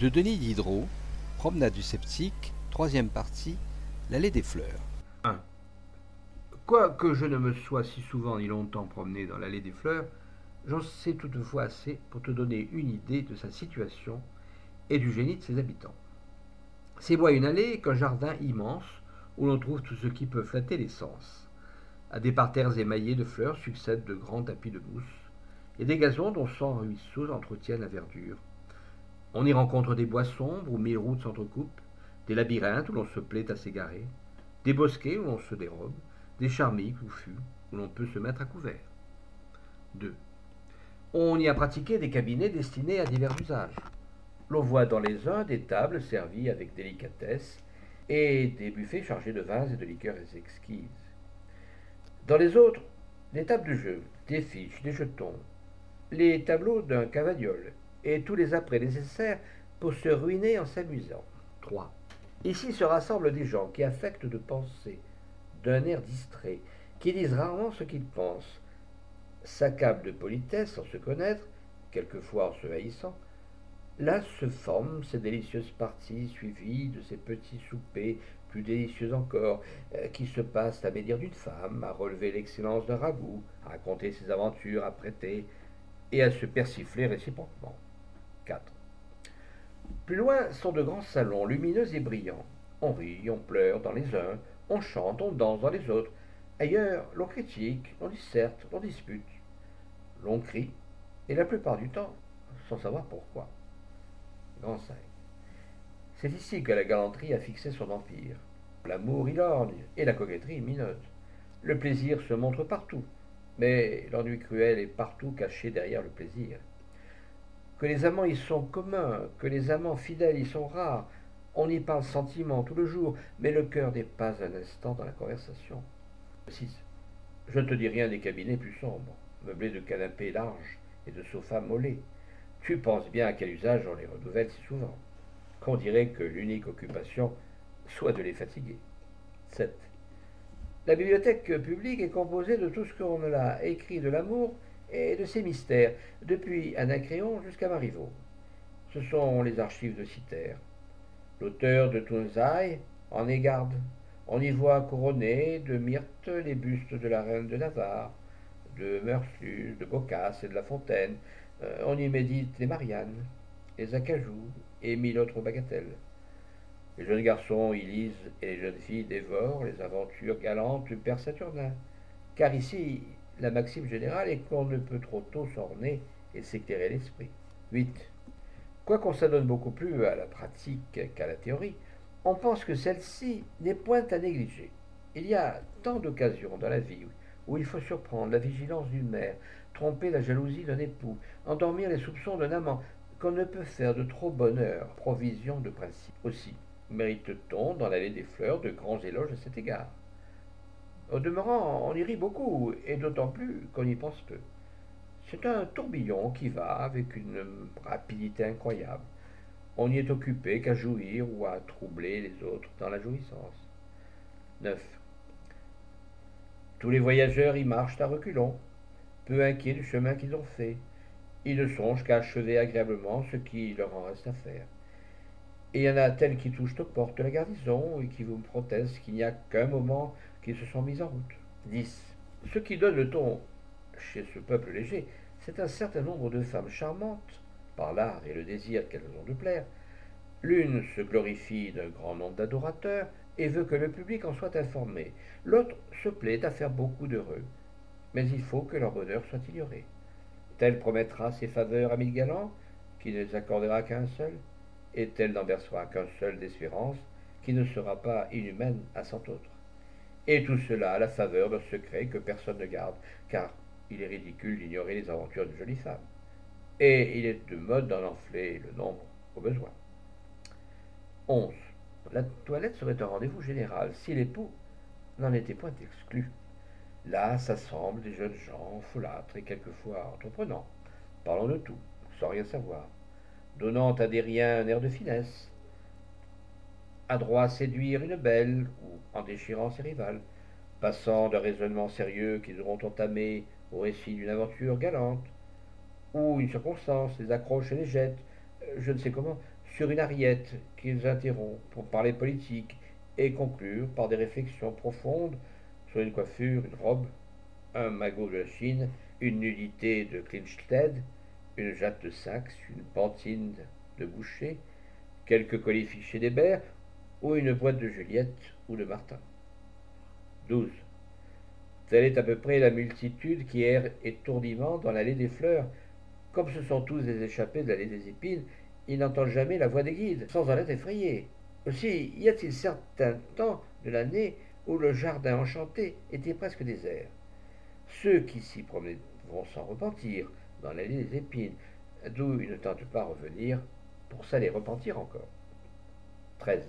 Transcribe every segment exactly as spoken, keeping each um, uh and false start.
de Denis Diderot, Promenade du sceptique, troisième partie, l'allée des fleurs. un. Quoique je ne me sois si souvent ni longtemps promené dans l'allée des fleurs, j'en sais toutefois assez pour te donner une idée de sa situation et du génie de ses habitants. C'est bois une allée qu'un jardin immense où l'on trouve tout ce qui peut flatter les sens. À des parterres émaillés de fleurs succèdent de grands tapis de mousse et des gazons dont cent ruisseaux entretiennent la verdure. On y rencontre des bois sombres où mille routes s'entrecoupent, des labyrinthes où l'on se plaît à s'égarer, des bosquets où l'on se dérobe, des charmilles touffues où l'on peut se mettre à couvert. deux. On y a pratiqué des cabinets destinés à divers usages. L'on voit dans les uns des tables servies avec délicatesse et des buffets chargés de vins et de liqueurs exquises. Dans les autres, des tables de jeu, des fiches, des jetons, les tableaux d'un cavagnol et tous les apprêts nécessaires pour se ruiner en s'amusant. trois. Ici se rassemblent des gens qui affectent de penser, d'un air distrait, qui disent rarement ce qu'ils pensent, s'accablent de politesse sans se connaître, quelquefois en se haïssant. Là se forment ces délicieuses parties suivies de ces petits soupers plus délicieux encore, euh, qui se passent à médire d'une femme, à relever l'excellence d'un ragoût, à raconter ses aventures à prêter et à se persifler réciproquement. quatre. Plus loin sont de grands salons lumineux et brillants. On rit, on pleure dans les uns, on chante, on danse dans les autres. Ailleurs, l'on critique, l'on disserte, l'on dispute, l'on crie, et la plupart du temps, sans savoir pourquoi. Grand cinq. C'est ici que la galanterie a fixé son empire. L'amour y lorgne, et la coquetterie y minote. Le plaisir se montre partout, mais l'ennui cruel est partout caché derrière le plaisir. Que les amants y sont communs, que les amants fidèles y sont rares. On y parle sentiment tout le jour, mais le cœur n'est pas un instant dans la conversation. six. Je ne te dis rien des cabinets plus sombres, meublés de canapés larges et de sofas mollets. Tu penses bien à quel usage on les renouvelle si souvent, qu'on dirait que l'unique occupation soit de les fatiguer. sept. La bibliothèque publique est composée de tout ce qu'on a écrit de l'amour et de ses mystères, depuis Anacréon jusqu'à Marivaux. Ce sont les archives de Citer. L'auteur de Tounzaï en est garde. On y voit couronnés de myrte les bustes de la reine de Navarre, de Meursault, de Boccace et de La Fontaine. Euh, on y médite les Mariannes, les Acajou et mille autres bagatelles. Les jeunes garçons y lisent et les jeunes filles dévorent les aventures galantes du père Saturnin. Car ici, la maxime générale est qu'on ne peut trop tôt s'orner et s'éclairer l'esprit. huit. Quoiqu'on s'adonne beaucoup plus à la pratique qu'à la théorie, on pense que celle-ci n'est point à négliger. Il y a tant d'occasions dans la vie où il faut surprendre la vigilance d'une mère, tromper la jalousie d'un époux, endormir les soupçons d'un amant, qu'on ne peut faire de trop bonne heure provision de principe. Aussi, mérite-t-on dans l'allée des fleurs de grands éloges à cet égard. Au demeurant, on y rit beaucoup, et d'autant plus qu'on y pense peu. C'est un tourbillon qui va avec une rapidité incroyable. On n'y est occupé qu'à jouir ou à troubler les autres dans la jouissance. neuf. Tous les voyageurs y marchent à reculons, peu inquiets du chemin qu'ils ont fait. Ils ne songent qu'à achever agréablement ce qui leur en reste à faire. Et il y en a tels qui touchent aux portes de la garnison et qui vous protestent qu'il n'y a qu'un moment qu'ils se sont mis en route. dix. Ce qui donne le ton chez ce peuple léger, c'est un certain nombre de femmes charmantes, par l'art et le désir qu'elles ont de plaire. L'une se glorifie d'un grand nombre d'adorateurs et veut que le public en soit informé. L'autre se plaît à faire beaucoup d'heureux, mais il faut que leur bonheur soit ignoré. Telle promettra ses faveurs à mille galants, qui ne les accordera qu'à un seul, et telle n'en versera qu'un seul d'espérance, qui ne sera pas inhumaine à cent autres. Et tout cela à la faveur d'un secret que personne ne garde, car il est ridicule d'ignorer les aventures d'une jolie femme. Et il est de mode d'en enfler le nombre au besoin. onze. La toilette serait un rendez-vous général, si l'époux n'en était point exclu. Là s'assemblent des jeunes gens folâtres et quelquefois entreprenants, parlant de tout, sans rien savoir, donnant à des riens un air de finesse, adroit à séduire une belle ou en déchirant ses rivales, passant d'un raisonnement sérieux qu'ils auront entamé au récit d'une aventure galante, où une circonstance les accroche et les jette, euh, je ne sais comment, sur une ariette qu'ils interrompent pour parler politique et conclure par des réflexions profondes sur une coiffure, une robe, un magot de la Chine, une nudité de Kleinstedt, une jatte de Saxe, une pantine de Boucher, quelques colis fichés d'Hébert ou une boîte de Juliette ou de Martin. douze. Telle est à peu près la multitude qui erre étourdiment dans l'allée des fleurs. Comme ce sont tous des échappés de l'allée des épines, ils n'entendent jamais la voix des guides, sans en être effrayés. Aussi, y a-t-il certains temps de l'année où le jardin enchanté était presque désert. Ceux qui s'y promenaient vont s'en repentir dans l'allée des épines, d'où ils ne tentent pas revenir pour ça les repentir encore. treize.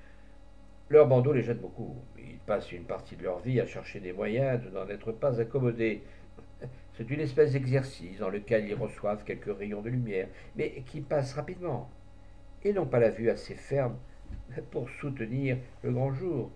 Leur bandeau les gêne beaucoup. Ils passent une partie de leur vie à chercher des moyens de n'en être pas accommodés. C'est une espèce d'exercice dans lequel ils reçoivent quelques rayons de lumière, mais qui passent rapidement. Ils n'ont pas la vue assez ferme pour soutenir le grand jour.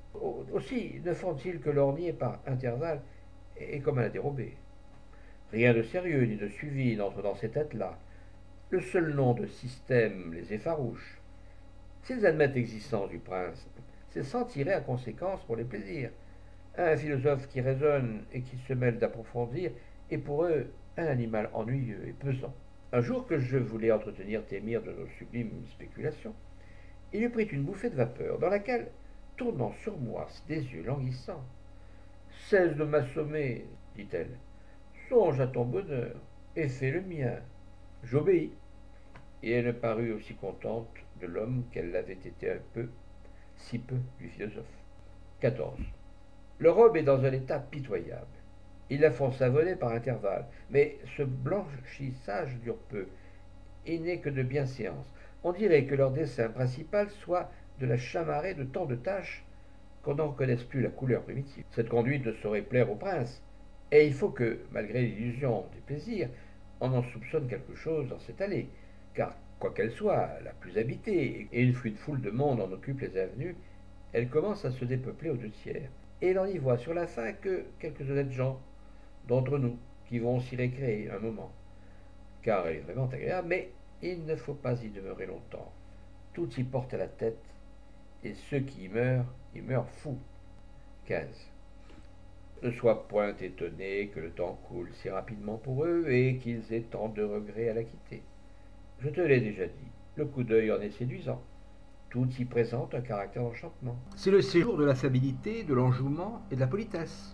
Aussi ne font-ils que lorgner par intervalles et comme à la dérobée. Rien de sérieux ni de suivi n'entre dans ces têtes-là. Le seul nom de système les effarouche. S'ils admettent l'existence du prince, c'est sans tirer à conséquence pour les plaisirs. Un philosophe qui raisonne et qui se mêle d'approfondir est pour eux un animal ennuyeux et pesant. Un jour que je voulais entretenir Témir de nos sublimes spéculations, il lui prit une bouffée de vapeur, dans laquelle, tournant sur moi des yeux languissants, « Cesse de m'assommer, dit-elle. Songe à ton bonheur et fais le mien. » J'obéis, et elle ne parut aussi contente de l'homme qu'elle l'avait été un peu, si peu du philosophe. quatorze. Le robe est dans un état pitoyable. Ils la font savonner par intervalles, mais ce blanchissage dure peu. Il n'est que de bienséance. On dirait que leur dessin principal soit de la chamarrer de tant de taches qu'on n'en reconnaisse plus la couleur primitive. Cette conduite ne saurait plaire au prince, et il faut que, malgré l'illusion des plaisirs, on en soupçonne quelque chose dans cette allée, car, quoiqu'elle soit la plus habitée, et une fluide foule de monde en occupe les avenues, elle commence à se dépeupler aux deux tiers, et l'on n'y voit sur la fin que quelques honnêtes gens, d'entre nous, qui vont s'y récréer un moment, car elle est vraiment agréable, mais il ne faut pas y demeurer longtemps. Tout y porte à la tête, et ceux qui y meurent, y meurent fous. quinze. Ne sois point étonné que le temps coule si rapidement pour eux, et qu'ils aient tant de regrets à la quitter. Je te l'ai déjà dit, le coup d'œil en est séduisant. Tout y présente un caractère d'enchantement. C'est le séjour de l'affabilité, de l'enjouement et de la politesse.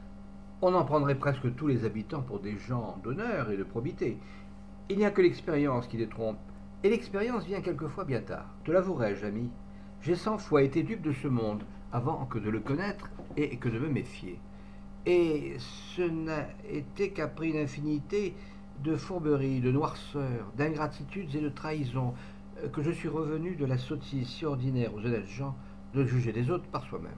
On en prendrait presque tous les habitants pour des gens d'honneur et de probité. Il n'y a que l'expérience qui les trompe, et l'expérience vient quelquefois bien tard. Te l'avouerai-je, ami, j'ai cent fois été dupe de ce monde avant que de le connaître et que de me méfier. Et ce n'a été qu'après une infinité de fourberies, de noirceurs, d'ingratitudes et de trahisons que je suis revenu de la sottise si ordinaire aux honnêtes gens de juger des autres par soi-même.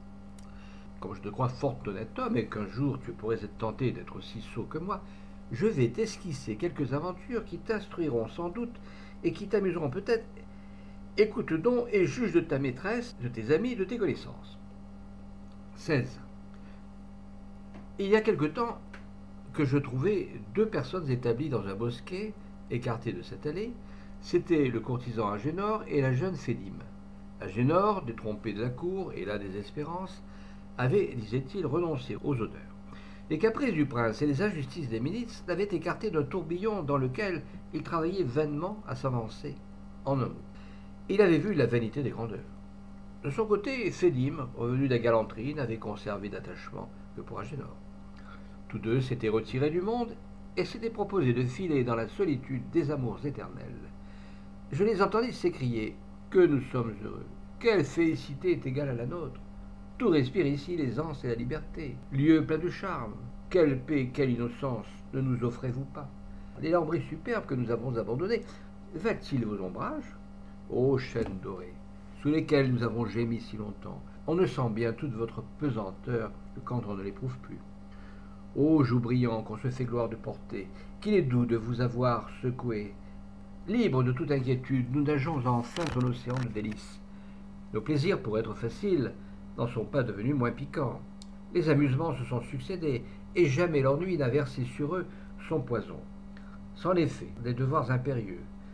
Comme je te crois fort honnête homme et qu'un jour tu pourrais être tenté d'être aussi sot que moi, je vais t'esquisser quelques aventures qui t'instruiront sans doute et qui t'amuseront peut-être. Écoute donc et juge de ta maîtresse, de tes amis et de tes connaissances. seize. Il y a quelque temps que je trouvai deux personnes établies dans un bosquet, écarté de cette allée. C'était le courtisan Agénor et la jeune Fédime. Agénor, détrompé de la cour et la désespérance, avait, disait-il, renoncé aux honneurs. Les caprices du prince et les injustices des milices l'avaient écarté d'un tourbillon dans lequel il travaillait vainement à s'avancer en un mot. Il avait vu la vanité des grandeurs. De son côté, Fédime, revenu de la galanterie, n'avait conservé d'attachement que pour Agénor. Tous deux s'étaient retirés du monde et s'étaient proposés de filer dans la solitude des amours éternels. Je les entendis s'écrier « Que nous sommes heureux! Quelle félicité est égale à la nôtre! Tout respire ici l'aisance et la liberté. Lieu plein de charme. Quelle paix, quelle innocence ne nous offrez-vous pas? Les lambris superbes que nous avons abandonnés, valent-ils vos ombrages? Ô chênes dorées, sous lesquels nous avons gémi si longtemps, on ne sent bien toute votre pesanteur que quand on ne l'éprouve plus. Ô joues brillants qu'on se fait gloire de porter, qu'il est doux de vous avoir secoué. Libres de toute inquiétude, nous nageons enfin dans l'océan de délices. Nos plaisirs, pour être faciles, n'en sont pas devenus moins piquants. Les amusements se sont succédés, et jamais l'ennui n'a versé sur eux son poison. Sans l'effet des devoirs impérieux,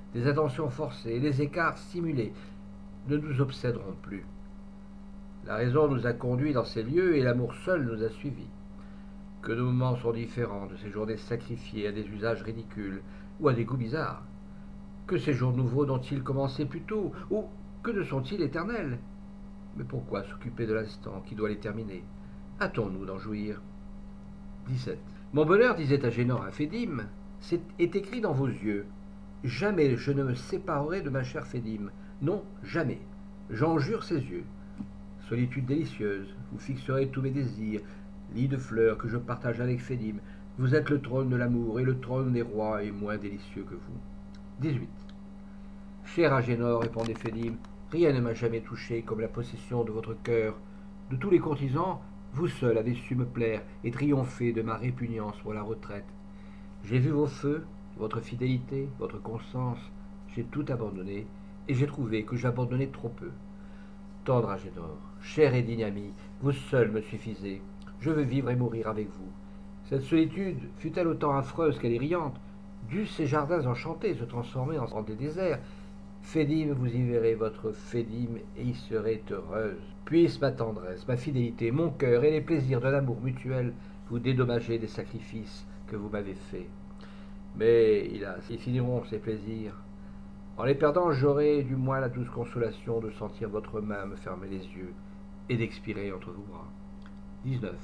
des attentions forcées, les écarts simulés ne nous obséderont plus. La raison nous a conduits dans ces lieux et l'amour seul nous a suivis. Que nos moments sont différents de ces journées sacrifiées à des usages ridicules ou à des goûts bizarres. Que ces jours nouveaux n'ont-ils commencé plus tôt, ou que ne sont-ils éternels? Mais pourquoi s'occuper de l'instant qui doit les terminer? Hâtons-nous d'en jouir. dix-sept. Mon bonheur, disait Agénor à Fédime, est écrit dans vos yeux. Jamais je ne me séparerai de ma chère Fédime. Non, jamais. J'en jure ses yeux. Solitude délicieuse, vous fixerez tous mes désirs, lit de fleurs que je partage avec Fédime. Vous êtes le trône de l'amour, et le trône des rois est moins délicieux que vous. dix-huit. Cher Agénor, répondait Fédime, rien ne m'a jamais touché comme la possession de votre cœur. De tous les courtisans, vous seul avez su me plaire et triompher de ma répugnance pour la retraite. J'ai vu vos feux, votre fidélité, votre constance, j'ai tout abandonné, et j'ai trouvé que j'abandonnais trop peu. Tendre Agénor, cher et digne ami, vous seul me suffisez. Je veux vivre et mourir avec vous. Cette solitude, fut-elle autant affreuse qu'elle est riante, dussent ces jardins enchantés se transformer en des déserts. Fédime, vous y verrez votre Fédime et y serez heureuse. Puisse ma tendresse, ma fidélité, mon cœur et les plaisirs de l'amour mutuel vous dédommager des sacrifices que vous m'avez faits. Mais, hélas, ils finiront ces plaisirs. En les perdant, j'aurai du moins la douce consolation de sentir votre main me fermer les yeux et d'expirer entre vos bras. dix-neuf.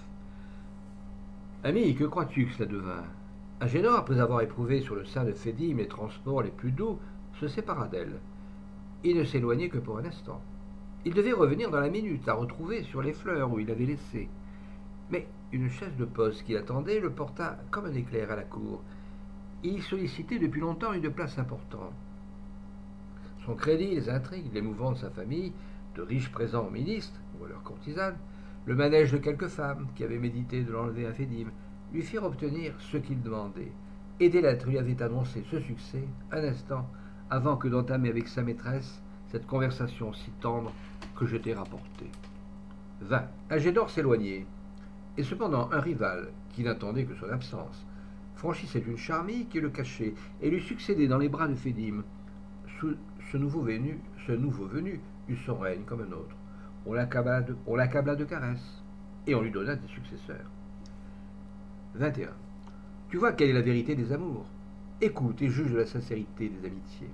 Ami, que crois-tu que cela devint? Agénor, après avoir éprouvé sur le sein de Fédime les transports les plus doux, se sépara d'elle. Il ne s'éloignait que pour un instant. Il devait revenir dans la minute, la retrouver sur les fleurs où il l'avait laissée. Mais une chaise de poste qui l'attendait le porta comme un éclair à la cour. Il sollicitait depuis longtemps une place importante. Son crédit, les intrigues, l'émouvant de sa famille, de riches présents aux ministres ou à leurs courtisanes, le manège de quelques femmes qui avaient médité de l'enlever à Fédime, lui firent obtenir ce qu'il demandait, et des lettres lui avaient annoncé ce succès un instant avant que d'entamer avec sa maîtresse cette conversation si tendre que je t'ai rapportée. vingt. Agénor s'éloignait, et cependant un rival, qui n'attendait que son absence, franchissait une charmille qui le cachait et lui succédait dans les bras de Fédime. Sous ce nouveau venu, ce nouveau venu eut son règne comme un autre. On l'accabla de, on l'accabla de caresses, et on lui donna des successeurs. vingt et un. Tu vois quelle est la vérité des amours. Écoute et juge de la sincérité des amitiés.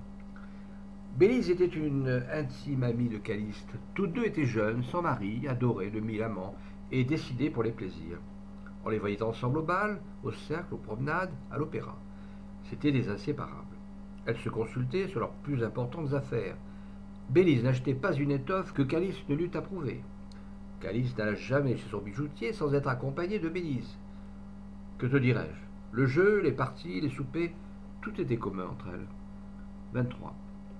Bélise était une intime amie de Calyste. Toutes deux étaient jeunes, sans mari, adorées de mille amants, et décidées pour les plaisirs. On les voyait ensemble au bal, au cercle, aux promenades, à l'opéra. C'étaient des inséparables. Elles se consultaient sur leurs plus importantes affaires. Bélise n'achetait pas une étoffe que Calyste ne l'eût approuvée. Calyste n'alla jamais chez son bijoutier sans être accompagné de Bélise. Que te dirais-je? Le jeu, les parties, les soupers, tout était commun entre elles. vingt-trois.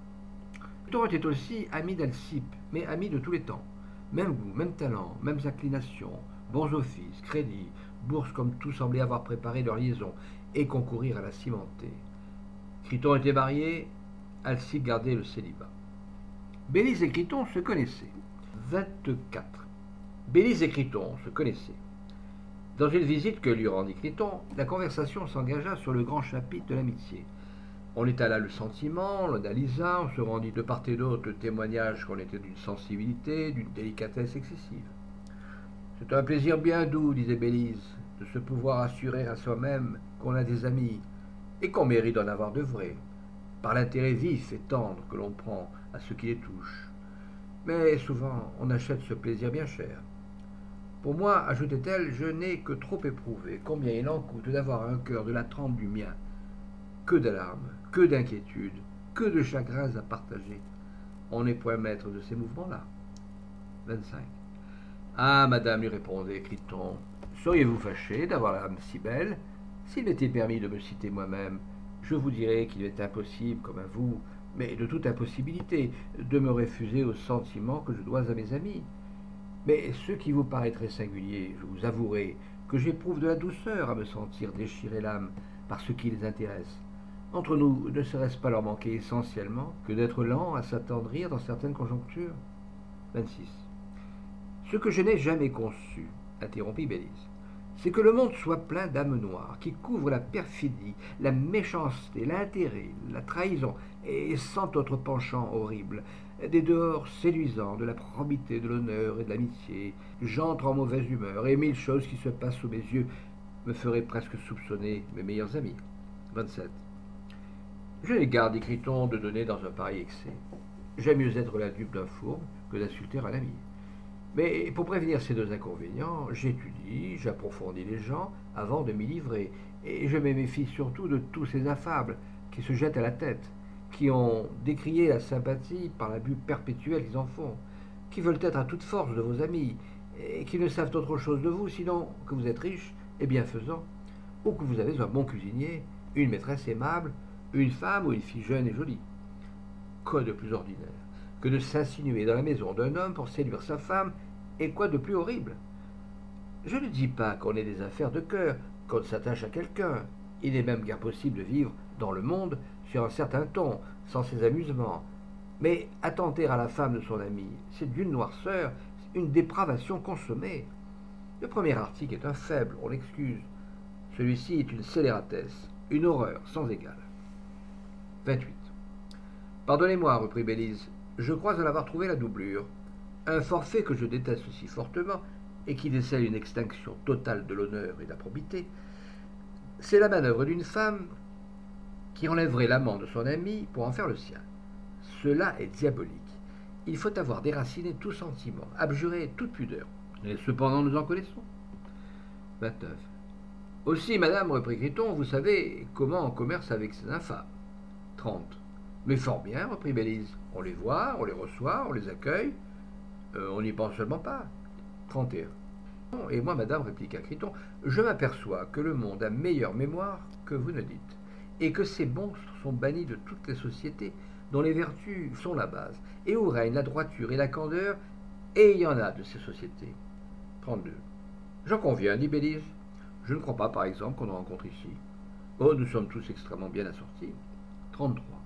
Pluton était aussi ami d'Alcippe, mais ami de tous les temps. Même goût, même talent, mêmes inclinations, bons offices, crédits, bourses comme tout semblait avoir préparé leur liaison et concourir à la cimenter. Criton était marié, Alcippe gardait le célibat. Bélise et Criton se connaissaient. vingt-quatre. Bélise et Criton se connaissaient. Dans une visite que lui rendit Criton, la conversation s'engagea sur le grand chapitre de l'amitié. On étala le sentiment, on l'analysa, on se rendit de part et d'autre le témoignage qu'on était d'une sensibilité, d'une délicatesse excessive. C'est un plaisir bien doux, disait Bélise, de se pouvoir assurer à soi-même qu'on a des amis, et qu'on mérite d'en avoir de vrais, par l'intérêt vif et tendre que l'on prend à ce qui les touche. Mais souvent, on achète ce plaisir bien cher. Pour moi, ajoutait-elle, je n'ai que trop éprouvé combien il en coûte d'avoir un cœur de la trempe du mien. Que d'alarmes, que d'inquiétudes, que de chagrins à partager. On n'est point maître de ces mouvements-là. vingt-cinq. Ah, madame, lui répondait Criton, seriez-vous fâchée d'avoir l'âme si belle? S'il m'était permis de me citer moi-même, je vous dirais qu'il est impossible, comme à vous, mais de toute impossibilité, de me refuser aux sentiments que je dois à mes amis. Mais ce qui vous paraîtrait singulier, je vous avouerai que j'éprouve de la douceur à me sentir déchirer l'âme par ce qui les intéresse. Entre nous, ne serait-ce pas leur manquer essentiellement que d'être lent à s'attendrir dans certaines conjonctures? vingt-six. Ce que je n'ai jamais conçu, interrompit Bélise, c'est que le monde soit plein d'âmes noires qui couvrent la perfidie, la méchanceté, l'intérêt, la trahison et cent autres penchants horribles, des dehors séduisants de la probité, de l'honneur et de l'amitié. J'entre en mauvaise humeur et mille choses qui se passent sous mes yeux me feraient presque soupçonner mes meilleurs amis. vingt-sept. Je n'ai garde, écrit-on, de donner dans un pareil excès. J'aime mieux être la dupe d'un fourbe que d'insulter un ami. Mais pour prévenir ces deux inconvénients, j'étudie, j'approfondis les gens avant de m'y livrer, et je me méfie surtout de tous ces affables qui se jettent à la tête, qui ont décrié la sympathie par l'abus perpétuel qu'ils en font, qui veulent être à toute force de vos amis, et qui ne savent autre chose de vous, sinon que vous êtes riche et bienfaisant, ou que vous avez un bon cuisinier, une maîtresse aimable, une femme ou une fille jeune et jolie. Quoi de plus ordinaire que de s'insinuer dans la maison d'un homme pour séduire sa femme, et quoi de plus horrible? Je ne dis pas qu'on ait des affaires de cœur, qu'on s'attache à quelqu'un. Il n'est même guère possible de vivre dans le monde sur un certain ton, sans ses amusements. Mais attenter à la femme de son ami, c'est d'une noirceur, une dépravation consommée. Le premier article est un faible, on l'excuse. Celui-ci est une scélératesse, une horreur sans égale. vingt-huit. Pardonnez-moi, reprit Bélise, je crois en avoir trouvé la doublure. Un forfait que je déteste si fortement, et qui décèle une extinction totale de l'honneur et de la probité, c'est la manœuvre d'une femme qui enlèverait l'amant de son ami pour en faire le sien. Cela est diabolique. Il faut avoir déraciné tout sentiment, abjurer toute pudeur. Et cependant, nous en connaissons. vingt-neuf. Aussi, madame, reprit Criton, vous savez comment on commerce avec ces infâmes. trente. Mais fort bien, reprit Bélise. On les voit, on les reçoit, on les accueille. Euh, on n'y pense seulement pas. trente et un. Et moi, madame, répliqua Criton, je m'aperçois que le monde a meilleure mémoire que vous ne dites, et que ces monstres sont bannis de toutes les sociétés dont les vertus sont la base, et où règne la droiture et la candeur, et il y en a de ces sociétés. trente-deux. J'en conviens, dit Bélise. Je ne crois pas, par exemple, qu'on en rencontre ici. Oh, nous sommes tous extrêmement bien assortis. trente-trois.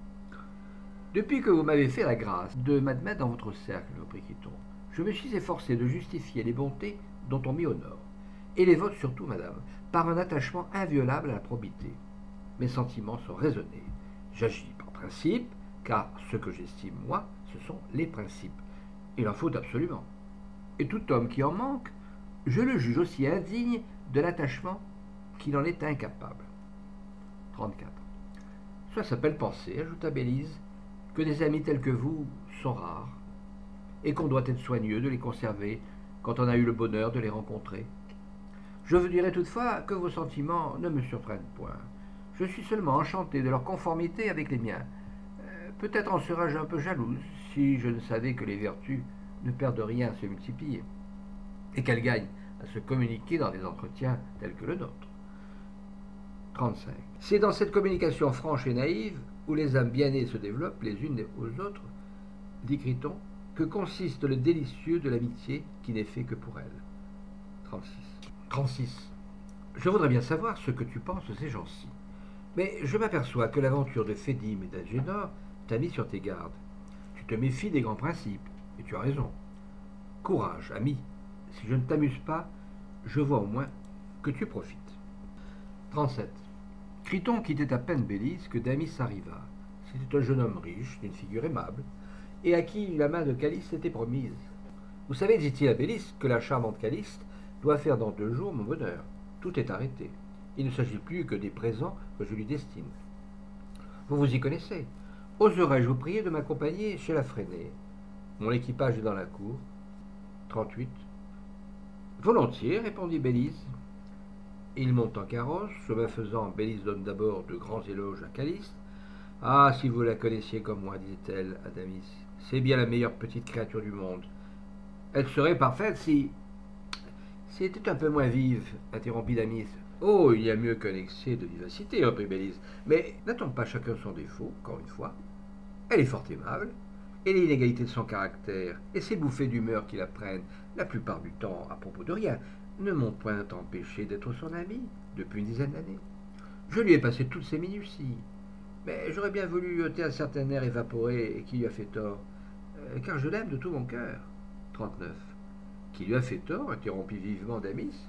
Depuis que vous m'avez fait la grâce de m'admettre dans votre cercle, reprit Criton, je me suis efforcé de justifier les bontés dont on m'y honore, et les vôtres surtout, madame, par un attachement inviolable à la probité. Mes sentiments sont raisonnés. J'agis par principe, car ce que j'estime, moi, ce sont les principes. Il en faut absolument. Et tout homme qui en manque, je le juge aussi indigne de l'attachement qu'il en est incapable. trente-quatre. Cela s'appelle penser, ajouta Bélise, que des amis tels que vous sont rares, et qu'on doit être soigneux de les conserver quand on a eu le bonheur de les rencontrer. Je vous dirai toutefois que vos sentiments ne me surprennent point. Je suis seulement enchanté de leur conformité avec les miens. Euh, peut-être en serais-je un peu jalouse si je ne savais que les vertus ne perdent rien à se multiplier, et qu'elles gagnent à se communiquer dans des entretiens tels que le nôtre. trente-cinq. C'est dans cette communication franche et naïve, où les âmes bien-nées se développent les unes aux autres, dit Criton, que consiste le délicieux de l'amitié qui n'est fait que pour elle. trente-six. trente-six. Je voudrais bien savoir ce que tu penses de ces gens-ci. Mais je m'aperçois que l'aventure de Fédime et d'Agénor t'a mis sur tes gardes. Tu te méfies des grands principes, et tu as raison. Courage, ami. Si je ne t'amuse pas, je vois au moins que tu profites. trente-sept. Criton quittait à peine Bélise que Damis arriva. C'était un jeune homme riche, d'une figure aimable, et à qui la main de Caliste était promise. Vous savez, dit-il à Bélise, que la charmante Caliste doit faire dans deux jours mon bonheur. Tout est arrêté. Il ne s'agit plus que des présents que je lui destine. Vous vous y connaissez. Oserais-je vous prier de m'accompagner chez la freinée? Mon équipage est dans la cour. trente-huit. Volontiers, répondit Bélise. Il monte en carrosse. Chemin faisant, Bélise donne d'abord de grands éloges à Caliste. Ah, si vous la connaissiez comme moi, disait-elle à Damis, c'est bien la meilleure petite créature du monde. Elle serait parfaite si... si elle était un peu moins vive, interrompit Damis. Oh, il y a mieux qu'un excès de vivacité, reprit Bélise. Mais n'a-t-on pas chacun son défaut, encore une fois? Elle est fort aimable, et l'inégalité de son caractère, et ses bouffées d'humeur qui la prennent, la plupart du temps à propos de rien, ne m'ont point empêché d'être son ami depuis une dizaine d'années. Je lui ai passé toutes ses minuties, mais j'aurais bien voulu ôter un certain air évaporé qui lui a fait tort, euh, car je l'aime de tout mon cœur. trente-neuf. Qui lui a fait tort, interrompit vivement Damis.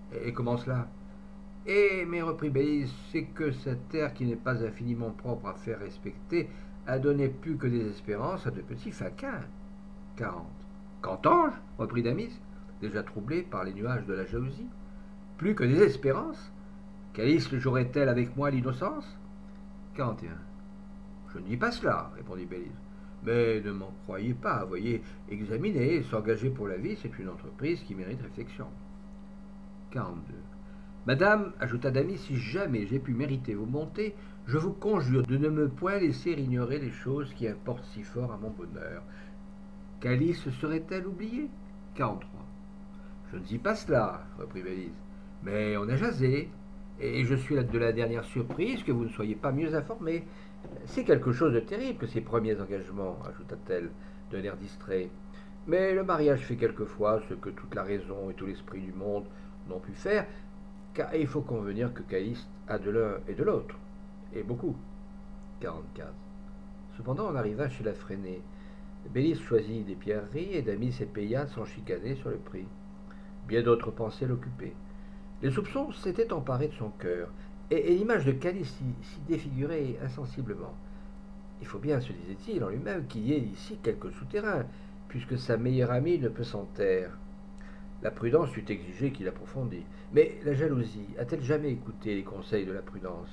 Et comment cela? Eh, mais reprit Bélise, c'est que cette terre qui n'est pas infiniment propre à faire respecter a donné plus que des espérances à de petits faquins. quarante. Qu'entends-je? Reprit Damis, déjà troublé par les nuages de la jalousie. Plus que des espérances? Calice le jouerait-elle avec moi l'innocence? quarante et un. Je ne dis pas cela, répondit Bélise. Mais ne m'en croyez pas, voyez, examiner, s'engager pour la vie, c'est une entreprise qui mérite réflexion. quarante-deux. Madame, ajouta Damis, si jamais j'ai pu mériter vos bontés, je vous conjure de ne me point laisser ignorer les choses qui importent si fort à mon bonheur. Calice serait-elle oubliée? quarante-trois. Je ne dis pas cela, reprit Bélise, mais on a jasé, et je suis de la dernière surprise que vous ne soyez pas mieux informé. C'est quelque chose de terrible que ces premiers engagements, ajouta-t-elle d'un air distrait. Mais le mariage fait quelquefois ce que toute la raison et tout l'esprit du monde n'ont pu faire, car il faut convenir que Calyste a de l'un et de l'autre, et beaucoup. quarante-quatre. Cependant, on arriva chez la freinée. Bélise choisit des pierreries et Damis et paya sans chicaner sur le prix. Bien d'autres pensées l'occupaient. Les soupçons s'étaient emparés de son cœur, et, et l'image de Calyste s'y défigurait insensiblement. Il faut bien, se disait-il en lui-même, qu'il y ait ici quelque souterrain, puisque sa meilleure amie ne peut s'en taire. La prudence eût exigé qu'il approfondît. Mais la jalousie a-t-elle jamais écouté les conseils de la prudence?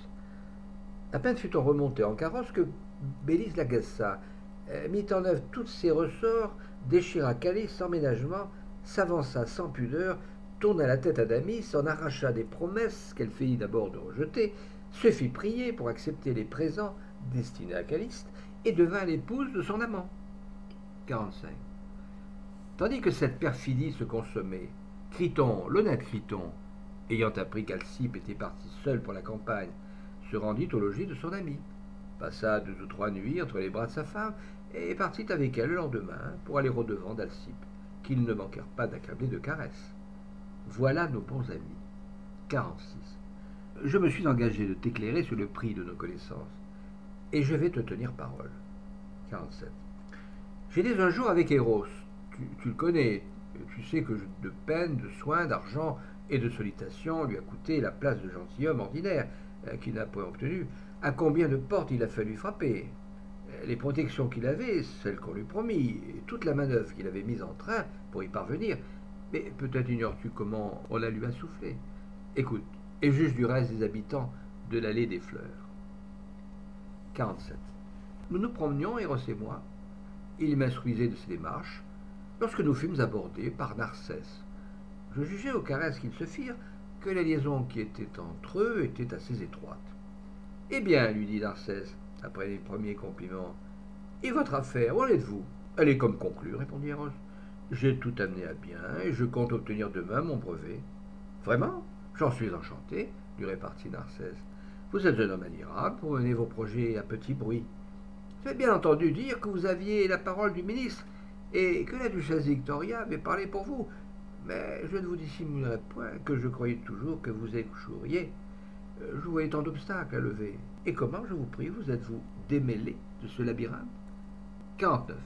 À peine fut-on remonté en carrosse que Bélise l'agaça, mit en œuvre tous ses ressorts, déchira Calyste sans ménagement, s'avança sans pudeur, tourna la tête à Damis, en arracha des promesses qu'elle fit d'abord de rejeter, se fit prier pour accepter les présents destinés à Calyste, et devint l'épouse de son amant. quarante-cinq. Tandis que cette perfidie se consommait, Criton, l'honnête Criton, ayant appris qu'Alcippe était parti seul pour la campagne, se rendit au logis de son ami, passa deux ou trois nuits entre les bras de sa femme, et partit avec elle le lendemain pour aller au-devant d'Alcippe, qu'ils ne manquèrent pas d'accabler de caresses. Voilà nos bons amis. quarante-six. Je me suis engagé de t'éclairer sur le prix de nos connaissances, et je vais te tenir parole. quarante-sept. J'étais un jour avec Eros, tu, tu le connais, tu sais que de peine, de soins, d'argent et de sollicitation lui a coûté la place de gentilhomme ordinaire, qu'il n'a pas obtenu. À combien de portes il a fallu frapper? Les protections qu'il avait, celles qu'on lui promit, et toute la manœuvre qu'il avait mise en train pour y parvenir, mais peut-être ignores-tu comment on la lui a soufflé. Écoute, et juge du reste des habitants de l'allée des fleurs. quarante-sept. Nous nous promenions, Eros et moi. Il m'instruisait de ses démarches, lorsque nous fûmes abordés par Narcisse. Je jugeai aux caresses qu'ils se firent que la liaison qui était entre eux était assez étroite. « Eh bien, lui dit Narcisse, après les premiers compliments, et votre affaire, où en êtes-vous? Elle est comme conclue, répondit Eros. J'ai tout amené à bien et je compte obtenir demain mon brevet. Vraiment? J'en suis enchanté, lui répartit Narcisse. Vous êtes un homme admirable pour mener vos projets à petit bruit. J'ai bien entendu dire que vous aviez la parole du ministre et que la duchesse Victoria avait parlé pour vous, mais je ne vous dissimulerai point que je croyais toujours que vous échoueriez. Je voyais tant d'obstacles à lever. Et comment, je vous prie, vous êtes-vous démêlé de ce labyrinthe? quarante-neuf.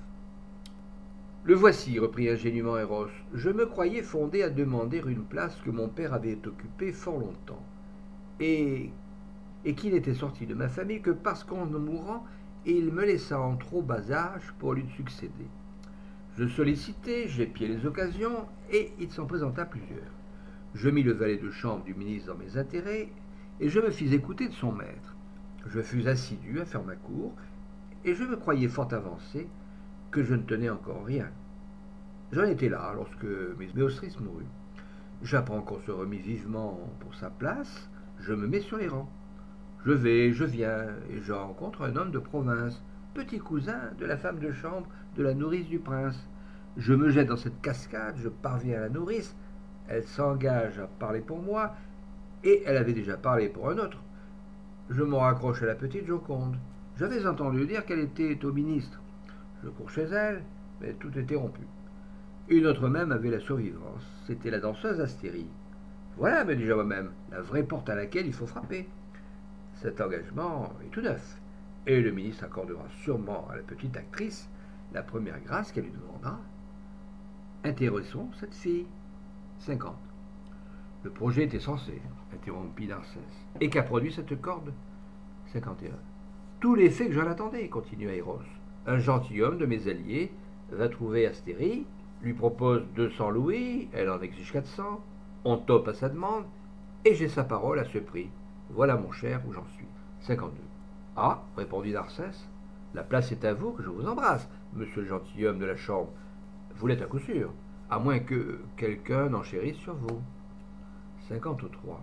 Le voici, reprit ingénument Eros. Je me croyais fondé à demander une place que mon père avait occupée fort longtemps, et, et qu'il n'était sorti de ma famille que parce qu'en mourant, il me laissa en trop bas âge pour lui succéder. Je sollicitai, j'épiai les occasions, et il s'en présenta plusieurs. Je mis le valet de chambre du ministre dans mes intérêts, et je me fis écouter de son maître. Je fus assidu à faire ma cour, et je me croyais fort avancé, que je ne tenais encore rien. J'en étais là lorsque Méostris mourut. J'apprends qu'on se remit vivement pour sa place, je me mets sur les rangs. Je vais, je viens, et je rencontre un homme de province, petit cousin de la femme de chambre de la nourrice du prince. Je me jette dans cette cascade, je parviens à la nourrice, elle s'engage à parler pour moi, et elle avait déjà parlé pour un autre. Je me raccroche à la petite Joconde. J'avais entendu dire qu'elle était au ministre. Je cours chez elle, mais tout était rompu. Une autre même avait la survivance, c'était la danseuse Astérie. Voilà, me dis-je à moi-même, la vraie porte à laquelle il faut frapper. Cet engagement est tout neuf, et le ministre accordera sûrement à la petite actrice la première grâce qu'elle lui demandera. Intéressons cette fille. cinquante. Le projet était censé, interrompit Narcisse. Et qu'a produit cette corde? cinquante et un. Tous les faits que j'en attendais, continua Eros. Un gentilhomme de mes alliés va trouver Astérie, lui propose deux cents louis, elle en exige quatre cents, on tope à sa demande, et j'ai sa parole à ce prix. Voilà, mon cher, où j'en suis. cinquante-deux. Ah, répondit Narcisse, la place est à vous, que je vous embrasse, monsieur le gentilhomme de la chambre. Vous l'êtes à coup sûr, à moins que quelqu'un n'enchérisse sur vous. cinquante-trois.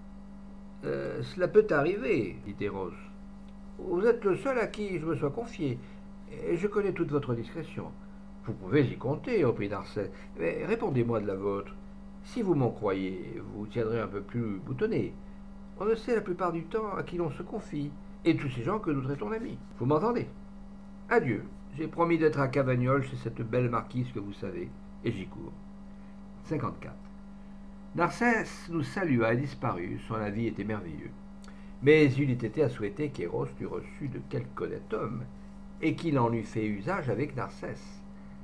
Euh, cela peut arriver, dit Eros. Vous êtes le seul à qui je me sois confié, et je connais toute votre discrétion. Vous pouvez y compter, reprit Narcisse, mais répondez-moi de la vôtre. Si vous m'en croyez, vous tiendrez un peu plus boutonné. On ne sait la plupart du temps à qui l'on se confie, et tous ces gens que nous traitons d'amis. Vous m'entendez? Adieu. J'ai promis d'être à Cavagnole chez cette belle marquise que vous savez, et j'y cours. cinquante-quatre. Narcisse nous salua et disparut, son avis était merveilleux. Mais il eût été à souhaiter qu'Eros l'eût reçu de quelque honnête homme, et qu'il en eût fait usage avec Narcisse.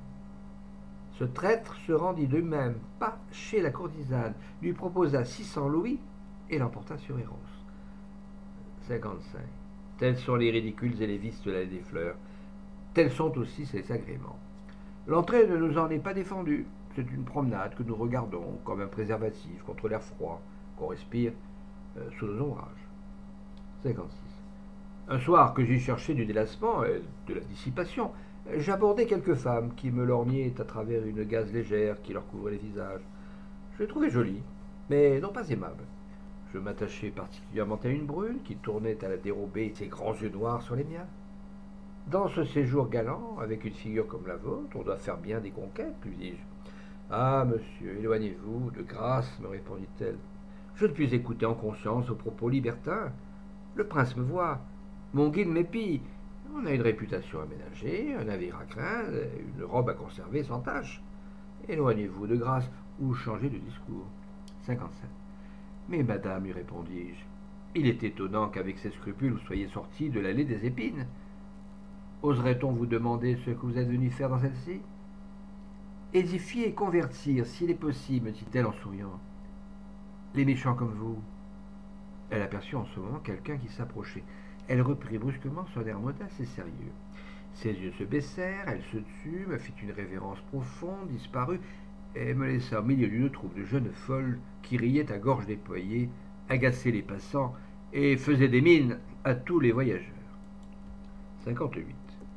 Ce traître se rendit de même pas chez la courtisane, lui proposa six cents louis et l'emporta sur Eros. cinquante-cinq. Tels sont les ridicules et les vices de l'allée des fleurs. Tels sont aussi ses agréments. L'entrée ne nous en est pas défendue. C'est une promenade que nous regardons comme un préservatif contre l'air froid qu'on respire euh, sous nos ombrages. cinquante-six. Un soir que j'y cherchais du délassement et de la dissipation, j'abordai quelques femmes qui me lorgnaient à travers une gaze légère qui leur couvrait les visages. Je les trouvais jolies, mais non pas aimables. Je m'attachai particulièrement à une brune qui tournait à la dérobée ses grands yeux noirs sur les miens. Dans ce séjour galant, avec une figure comme la vôtre, on doit faire bien des conquêtes, lui dis-je. Ah, monsieur, éloignez-vous, de grâce, me répondit-elle. Je ne puis écouter en conscience vos propos libertins. Le prince me voit, mon guide m'épie. On a une réputation à ménager, un navire à craindre, une robe à conserver sans tache. Éloignez-vous de grâce, ou changez de discours. cinquante-sept. Mais madame, lui répondis-je, il est étonnant qu'avec ces scrupules vous soyez sortie de l'allée des épines. Oserait-on vous demander ce que vous êtes venu faire dans celle-ci? Édifier et convertir, s'il est possible, dit-elle en souriant. Les méchants comme vous. Elle aperçut en ce moment quelqu'un qui s'approchait. Elle reprit brusquement son air modeste et sérieux. Ses yeux se baissèrent, elle se tut, me fit une révérence profonde, disparut, et me laissa au milieu d'une troupe de jeunes folles qui riaient à gorge déployée, agaçaient les passants et faisaient des mines à tous les voyageurs. cinquante-huit.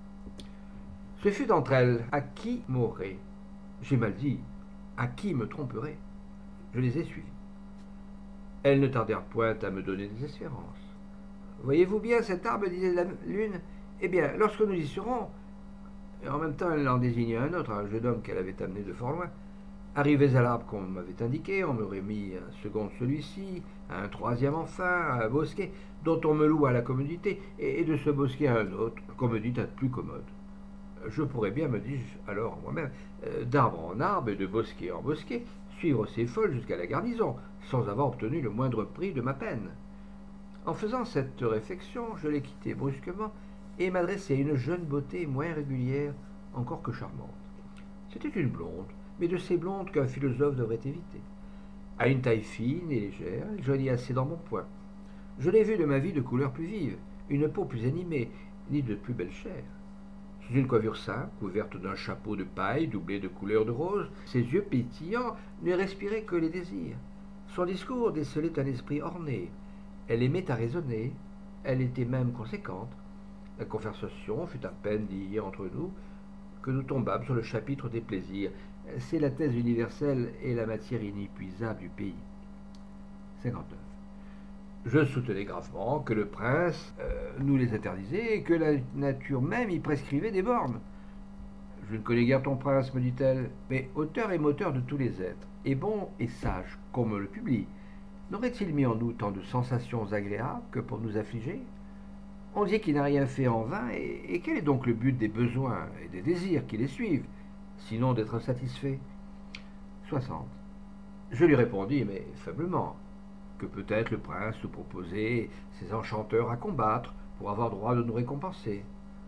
Ce fut d'entre elles à qui m'aurait, j'ai mal dit, à qui me tromperait. Je les ai suivies. Elles ne tardèrent point à me donner des espérances. Voyez-vous bien cet arbre, disait la lune? Eh bien, lorsque nous y serons, et en même temps elle en désignait un autre, un jeune homme qu'elle avait amené de fort loin, arrivés à l'arbre qu'on m'avait indiqué, on m'aurait mis un second de celui-ci, un troisième enfin, un bosquet, dont on me loua la commodité, et de ce bosquet à un autre, qu'on me dit être plus commode. Je pourrais bien, me dis-je alors moi-même, d'arbre en arbre et de bosquet en bosquet, suivre ces folles jusqu'à la garnison, sans avoir obtenu le moindre prix de ma peine. En faisant cette réflexion, je les quittai brusquement et m'adressai à une jeune beauté moins régulière, encore que charmante. C'était une blonde, mais de ces blondes qu'un philosophe devrait éviter. À une taille fine et légère, elle joignit assez dans mon poing. Je l'ai vue de ma vie de couleur plus vive, une peau plus animée, ni de plus belle chair. Sous une coiffure simple, couverte d'un chapeau de paille doublé de couleur de rose, ses yeux pétillants ne respiraient que les désirs. Son discours décelait un esprit orné. Elle aimait à raisonner, elle était même conséquente. La conversation fut à peine liée entre nous que nous tombâmes sur le chapitre des plaisirs. C'est la thèse universelle et la matière inépuisable du pays. cinquante-neuf. Je soutenais gravement que le prince euh, nous les interdisait et que la nature même y prescrivait des bornes. Je ne connais guère ton prince, me dit-elle, mais auteur et moteur de tous les êtres, et bon et sage qu'on me le publie. N'aurait-il mis en nous tant de sensations agréables que pour nous affliger? On dit qu'il n'a rien fait en vain, et, et quel est donc le but des besoins et des désirs qui les suivent, sinon d'être satisfaits? soixante. Je lui répondis, mais faiblement, que peut-être le prince nous proposait ses enchanteurs à combattre pour avoir droit de nous récompenser.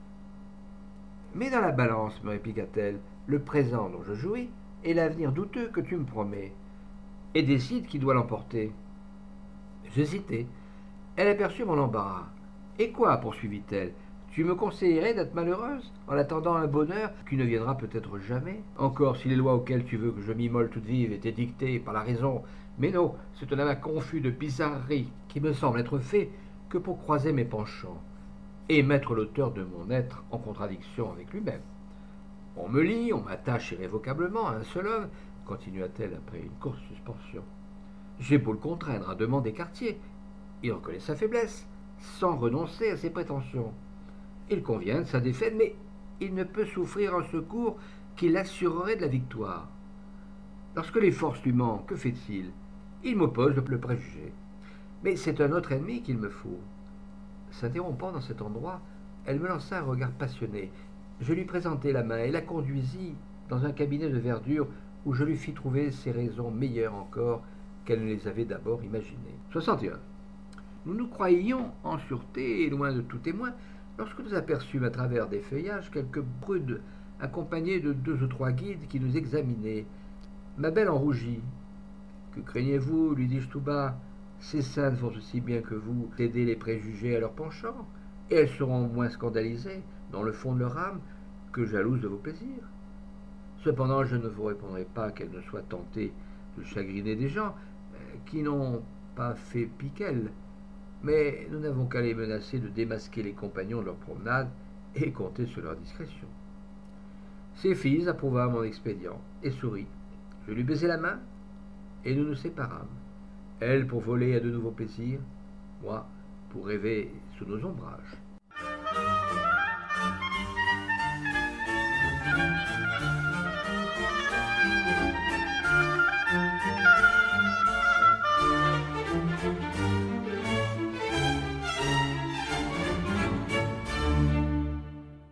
Mais dans la balance, me répliqua-t-elle, le présent dont je jouis et l'avenir douteux que tu me promets. et décide qui doit l'emporter. J'hésitai. Elle aperçut mon embarras. Et quoi, poursuivit-elle, tu me conseillerais d'être malheureuse en attendant un bonheur qui ne viendra peut-être jamais? Encore si les lois auxquelles tu veux que je m'immole toute vive étaient dictées par la raison. Mais non, c'est un amas confus de bizarreries qui me semble être fait que pour croiser mes penchants et mettre l'auteur de mon être en contradiction avec lui-même. On me lie, on m'attache irrévocablement à un seul homme, continua-t-elle après une courte suspension. J'ai beau le contraindre à demander quartier, il reconnaît sa faiblesse, sans renoncer à ses prétentions. Il convient de sa défaite, mais il ne peut souffrir un secours qui l'assurerait de la victoire. Lorsque les forces lui manquent, que fait-il? Il m'oppose le préjugé. Mais c'est un autre ennemi qu'il me faut. S'interrompant dans cet endroit, elle me lança un regard passionné. Je lui présentai la main et la conduisis dans un cabinet de verdure où je lui fis trouver ses raisons meilleures encore qu'elle ne les avait d'abord imaginées. soixante et un. Nous nous croyions en sûreté et loin de tout témoin lorsque nous aperçûmes à travers des feuillages quelques prudes accompagnées de deux ou trois guides qui nous examinaient. Ma belle en rougit. Que craignez-vous, lui dis-je tout bas. Ces saintes font aussi bien que vous aider les préjugés à leur penchant, et elles seront moins scandalisées, dans le fond de leur âme, que jalouses de vos plaisirs. Cependant, je ne vous répondrai pas qu'elles ne soient tentées de chagriner des gens qui n'ont pas fait pis qu'elles, mais nous n'avons qu'à les menacer de démasquer les compagnons de leur promenade et compter sur leur discrétion. Ses fils approuva mon expédient et sourit. Je lui baisai la main et nous nous séparâmes. Elle pour voler à de nouveaux plaisirs, moi pour rêver sous nos ombrages.